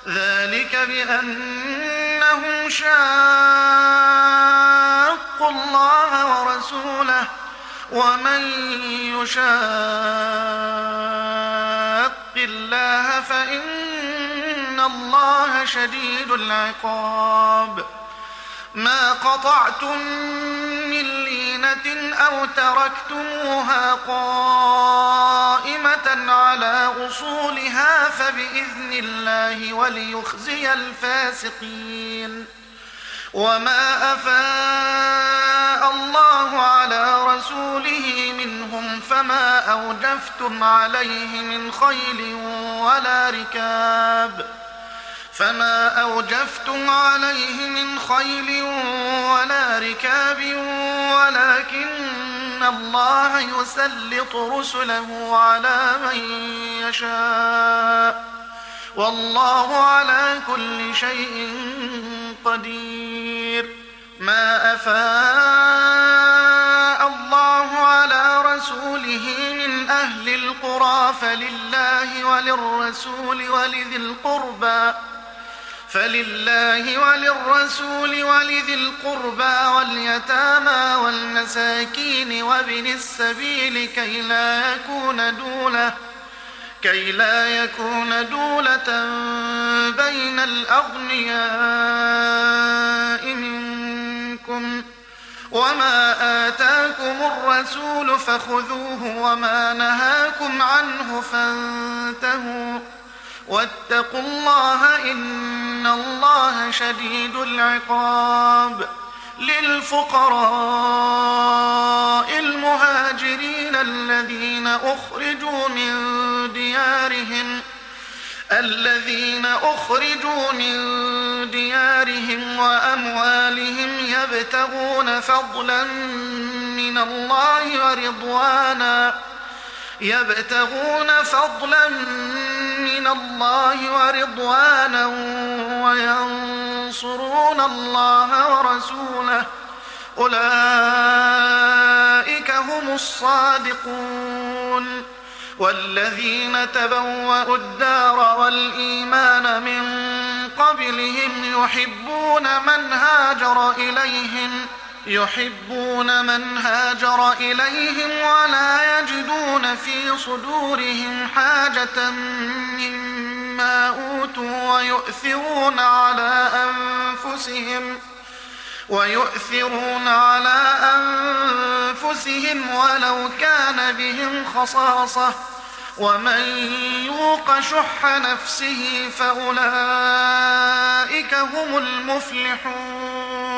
ذلك بأنهم شاقوا الله ورسوله ومن يشاق الله فإن الله شديد العقاب ما قطعتم من لينة أو تركتموها قائمة على أصولها فبإذن الله وليخزي الفاسقين وما أفاء الله على رسوله منهم فما أوجفتم عليه من خيل ولا ركاب ولكن الله يسلط رسله على من يشاء والله على كل شيء قدير ما أفاء الله على رسوله من أهل القرى فلله وللرسول ولذي القربى واليتامى والمساكين وابن السبيل كي لا يكون دولة بين الأغنياء منكم وما آتاكم الرسول فخذوه وما نهاكم عنه فانتهوا واتقوا الله إن الله شديد العقاب للفقراء المهاجرين الذين أخرجوا من ديارهم وأموالهم يبتغون فضلا من الله ورضوانا وينصرون الله ورسوله أولئك هم الصادقون والذين تبوأوا الدار والإيمان من قبلهم يحبون من هاجر إليهم ولا يجدون في صدورهم حاجة مما أوتوا ويؤثرون على أنفسهم ولو كان بهم خصاصة ومن يوق شح نفسه فأولئك هم المفلحون